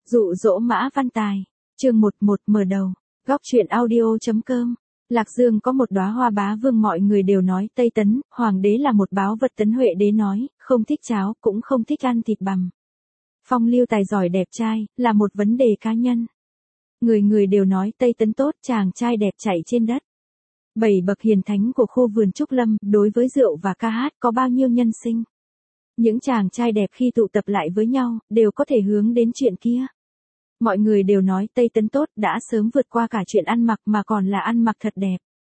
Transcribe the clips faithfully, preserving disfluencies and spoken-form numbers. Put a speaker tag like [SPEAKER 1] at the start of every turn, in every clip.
[SPEAKER 1] Dụ dỗ Mã Văn Tài. Chương một một mở đầu. Góc truyện audio.com. Lạc Dương có một đóa hoa bá vương, mọi người đều nói Tây Tấn, hoàng đế là một báu vật. Tấn Huệ đế nói, không thích cháo, cũng không thích ăn thịt bằm. Phong lưu tài giỏi đẹp trai, là một vấn đề cá nhân. Người người đều nói Tây Tấn tốt, chàng trai đẹp chạy trên đất. Bảy bậc hiền thánh của khu vườn Trúc Lâm, đối với rượu và ca hát có bao nhiêu nhân sinh. Những chàng trai đẹp khi tụ tập lại với nhau, đều có thể hướng đến chuyện kia. Mọi người đều nói Tây Tấn tốt, đã sớm vượt qua cả chuyện ăn mặc mà còn là ăn mặc thật đẹp.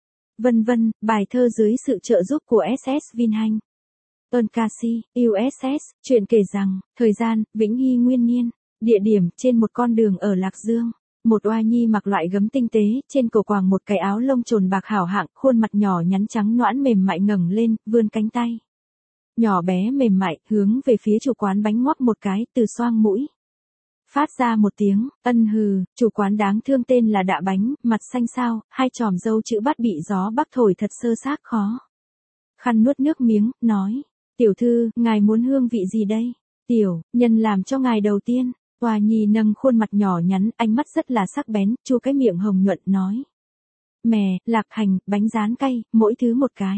[SPEAKER 1] Vân vân, bài thơ dưới sự trợ giúp của ét ét Vinhanh. Ơn ca si, u ét ét, chuyện kể rằng, thời gian, Vĩnh Hy Nguyên Niên, địa điểm, trên một con đường ở Lạc Dương. Một oa nhi mặc loại gấm tinh tế, trên cổ quàng một cái áo lông trồn bạc hảo hạng, khuôn mặt nhỏ nhắn trắng nõn mềm mại ngẩng lên, vươn cánh tay. Nhỏ bé mềm mại, hướng về phía chủ quán bánh ngoắc một cái, từ xoang mũi. Phát ra một tiếng, ân hừ, chủ quán đáng thương tên là Đạ Bánh, mặt xanh xao, hai chòm râu chữ bát bị gió bắc thổi thật sơ xác khó. Khăn nuốt nước miếng, nói, tiểu thư, ngài muốn hương vị gì đây? Tiểu, nhân làm cho ngài đầu tiên. Oa nhi nâng khuôn mặt nhỏ nhắn, ánh mắt rất là sắc bén, chu cái miệng hồng nhuận nói. Mè, lạc hành, bánh rán cay, mỗi thứ một cái.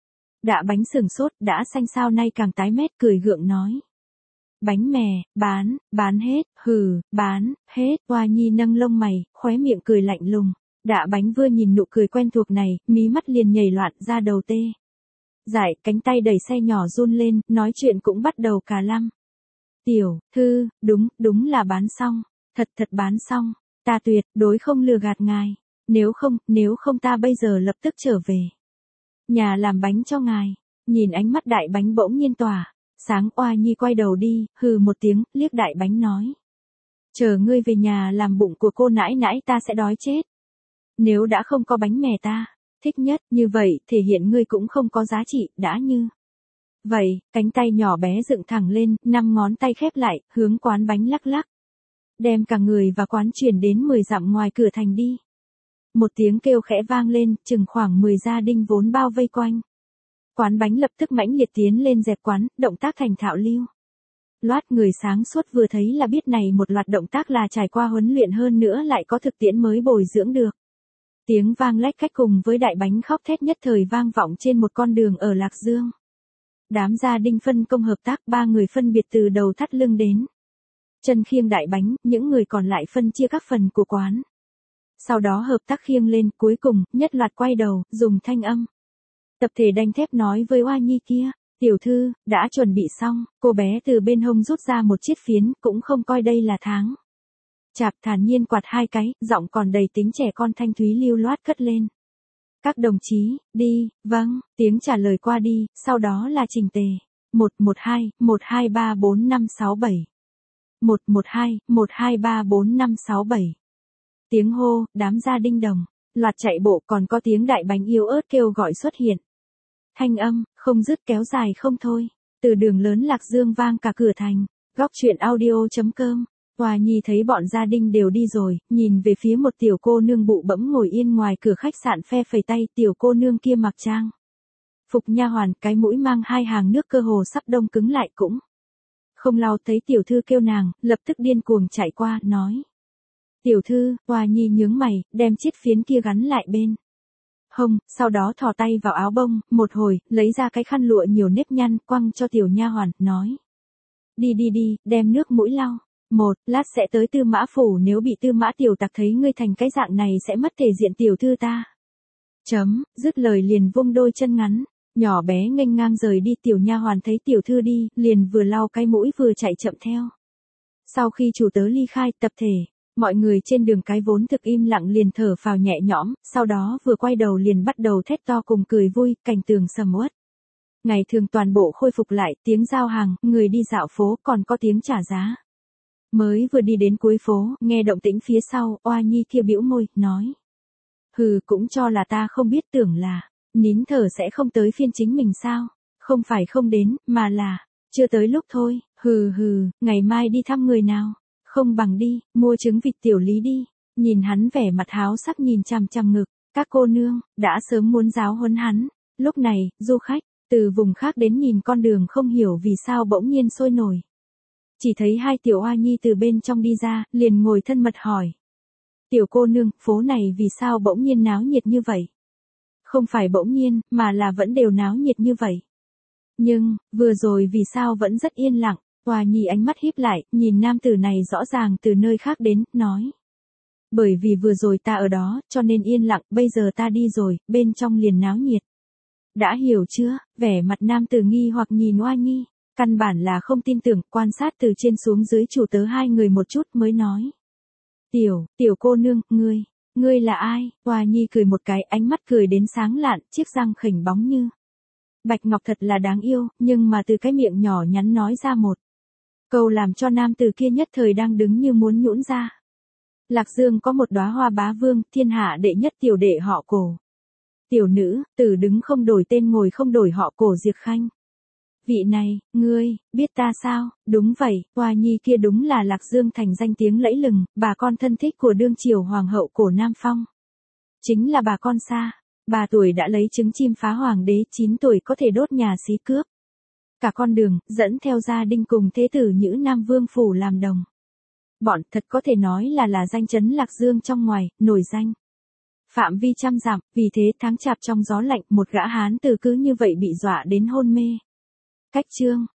[SPEAKER 1] Đạ Bánh sừng sốt, đã xanh sao nay càng tái mét, cười gượng nói. Bánh mè, bán, bán hết, hừ, bán, hết. Oa nhi nâng lông mày, khóe miệng cười lạnh lùng. Đạ Bánh vừa nhìn nụ cười quen thuộc này, mí mắt liền nhảy loạn ra đầu tê. Giải, cánh tay đẩy xe nhỏ run lên, nói chuyện cũng bắt đầu cà lăm. Tiểu thư, đúng, đúng là bán xong, thật thật bán xong, ta tuyệt đối không lừa gạt ngài, nếu không, nếu không ta bây giờ lập tức trở về. Nhà làm bánh cho ngài, nhìn ánh mắt Đại Bánh bỗng nhiên tỏa, sáng. Oa nhi quay đầu đi, hừ một tiếng, liếc Đại Bánh nói. Chờ ngươi về nhà làm bụng của cô nãi nãi ta sẽ đói chết. Nếu đã không có bánh mè ta, thích nhất, như vậy, thể hiện ngươi cũng không có giá trị, đã như. Vậy, cánh tay nhỏ bé dựng thẳng lên, năm ngón tay khép lại, hướng quán bánh lắc lắc. Đem cả người và quán chuyển đến mười dặm ngoài cửa thành đi. Một tiếng kêu khẽ vang lên, chừng khoảng mười gia đình vốn bao vây quanh. Quán bánh lập tức mãnh liệt tiến lên dẹp quán, động tác thành thạo lưu. Loát người sáng suốt vừa thấy là biết này một loạt động tác là trải qua huấn luyện, hơn nữa lại có thực tiễn mới bồi dưỡng được. Tiếng vang lách cách cùng với Đại Bánh khóc thét nhất thời vang vọng trên một con đường ở Lạc Dương. Đám gia đình phân công hợp tác, ba người phân biệt từ đầu thắt lưng đến chân khiêng Đại Bánh, những người còn lại phân chia các phần của quán. Sau đó hợp tác khiêng lên, cuối cùng, nhất loạt quay đầu, dùng thanh âm tập thể đanh thép nói với oa nhi kia, tiểu thư, đã chuẩn bị xong. Cô bé từ bên hông rút ra một chiếc phiến, cũng không coi đây là tháng. Chạp thản nhiên quạt hai cái, giọng còn đầy tính trẻ con thanh thúy lưu loát cất lên. Các đồng chí, đi, vâng, tiếng trả lời qua đi, sau đó là trình tề. một một hai, một hai ba bốn năm sáu bảy. một một hai, một hai ba bốn năm sáu bảy. Tiếng hô, đám gia đinh đồng, loạt chạy bộ, còn có tiếng Đại Bánh yếu ớt kêu gọi xuất hiện. Thanh âm, không dứt kéo dài không thôi. Từ đường lớn Lạc Dương vang cả cửa thành. Góc truyện audio.com. Oa nhi thấy bọn gia đình đều đi rồi, nhìn về phía một tiểu cô nương bụ bẫm ngồi yên ngoài cửa khách sạn phe phẩy tay. Tiểu cô nương kia mặc trang phục nha hoàn, cái mũi mang hai hàng nước cơ hồ sắp đông cứng lại, cũng không lau. Thấy tiểu thư kêu nàng, lập tức điên cuồng chạy qua, nói. Tiểu thư. Oa nhi nhướng mày, đem chiếc phiến kia gắn lại bên hông, sau đó thò tay vào áo bông, một hồi, lấy ra cái khăn lụa nhiều nếp nhăn, quăng cho tiểu nha hoàn, nói. Đi đi đi, đem nước mũi lau. Một, lát sẽ tới Tư Mã phủ, nếu bị Tư Mã tiểu tặc thấy ngươi thành cái dạng này sẽ mất thể diện tiểu thư ta. Chấm, dứt lời liền vung đôi chân ngắn, nhỏ bé nghênh ngang rời đi. Tiểu nha hoàn thấy tiểu thư đi, liền vừa lau cái mũi vừa chạy chậm theo. Sau khi chủ tớ ly khai, tập thể, mọi người trên đường cái vốn thực im lặng liền thở phào nhẹ nhõm, sau đó vừa quay đầu liền bắt đầu thét to cùng cười vui, cảnh tường sầm uất. Ngày thường toàn bộ khôi phục lại, tiếng giao hàng, người đi dạo phố, còn có tiếng trả giá. Mới vừa đi đến cuối phố, nghe động tĩnh phía sau, oa nhi kia bĩu môi, nói. Hừ, cũng cho là ta không biết, tưởng là, nín thở sẽ không tới phiên chính mình sao? Không phải không đến, mà là, chưa tới lúc thôi. Hừ hừ, ngày mai đi thăm người nào? Không bằng đi, mua trứng vịt tiểu lý đi. Nhìn hắn vẻ mặt háo sắc nhìn chằm chằm ngực, các cô nương, đã sớm muốn giáo huấn hắn. Lúc này, du khách, từ vùng khác đến nhìn con đường không hiểu vì sao bỗng nhiên sôi nổi. chỉ thấy hai tiểu oa nhi từ bên trong đi ra, liền ngồi thân mật hỏi. Tiểu cô nương, phố này vì sao bỗng nhiên náo nhiệt như vậy? Không phải bỗng nhiên, mà là vẫn đều náo nhiệt như vậy. Nhưng, vừa rồi vì sao vẫn rất yên lặng, oa nhi ánh mắt híp lại, nhìn nam tử này rõ ràng từ nơi khác đến, nói. Bởi vì vừa rồi ta ở đó, cho nên yên lặng, bây giờ ta đi rồi, bên trong liền náo nhiệt. Đã hiểu chưa? Vẻ mặt nam tử nghi hoặc nhìn oa nhi, căn bản là không tin tưởng, quan sát từ trên xuống dưới chủ tớ hai người một chút mới nói. Tiểu, tiểu cô nương, ngươi, ngươi là ai? Oa nhi cười một cái, ánh mắt cười đến sáng lạn, chiếc răng khỉnh bóng như bạch ngọc thật là đáng yêu, nhưng mà từ cái miệng nhỏ nhắn nói ra một câu làm cho nam tử kia nhất thời đang đứng như muốn nhũn ra. Lạc Dương có một đóa hoa bá vương, thiên hạ đệ nhất tiểu đệ họ Cổ. Tiểu nữ, tử đứng không đổi tên ngồi không đổi họ Cổ Diệp Khanh. Vị này, ngươi, biết ta sao? Đúng vậy, oa nhi kia đúng là Lạc Dương thành danh tiếng lẫy lừng, bà con thân thích của đương triều hoàng hậu Cổ Nam Phong. Chính là bà con xa, ba tuổi đã lấy trứng chim phá hoàng đế, chín tuổi có thể đốt nhà xí cướp. Cả con đường, dẫn theo gia đình cùng thế tử Nhữ Nam Vương phủ làm đồng. Bọn thật có thể nói là là danh chấn Lạc Dương trong ngoài, nổi danh. Phạm vi trăm dặm, vì thế tháng chạp trong gió lạnh, một gã hán tử cứ như vậy bị dọa đến hôn mê. Cách chương